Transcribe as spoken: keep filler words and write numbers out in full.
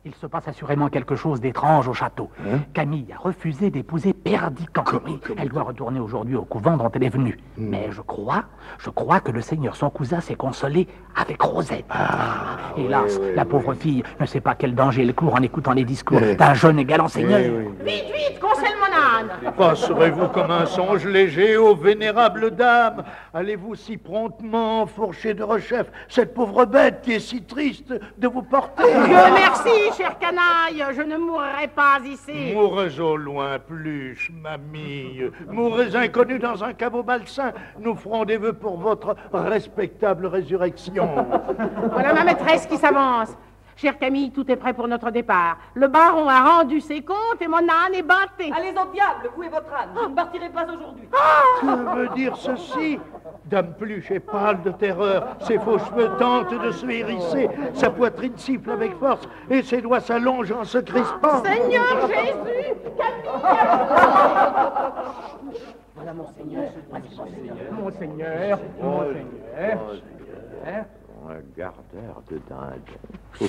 Il se passe assurément quelque chose d'étrange au château. Hein? Camille a refusé d'épouser Perdican. Comment, Oui, comment, elle doit retourner aujourd'hui au couvent dont elle est venue. Hmm. Mais je crois, je crois que le seigneur son cousin s'est consolé avec Rosette. Ah, Hélas, oui, oui, la pauvre oui. fille ne sait pas quel danger elle court en écoutant les discours Oui. d'un jeune et galant seigneur. Oui, oui. Vite, vite, conselle mon âne. Passerez-vous comme un songe léger, ô vénérable dame? Allez-vous si promptement enfourcher de rechef cette pauvre bête qui est si triste de vous porter? Dieu merci, cher canaille, je ne mourrai pas ici. Mourrez au loin, pluche, mamie. Mourrez inconnu dans un caveau malsain. Nous ferons des vœux pour votre respectable résurrection. Voilà ma maîtresse qui s'avance. Chère Camille, tout est prêt pour notre départ. Le baron a rendu ses comptes et mon âne est bâté. Allez au diable, vous et votre âne. Je ne partirai pas aujourd'hui. Que veut dire ceci? Dame Pluche est pâle de terreur. Ses faux cheveux tentent de se hérisser. Sa poitrine siffle avec force et ses doigts s'allongent en se crispant. Seigneur Jésus, Camille. Voilà mon seigneur. Mon seigneur, mon seigneur. Un gardeur de dinde.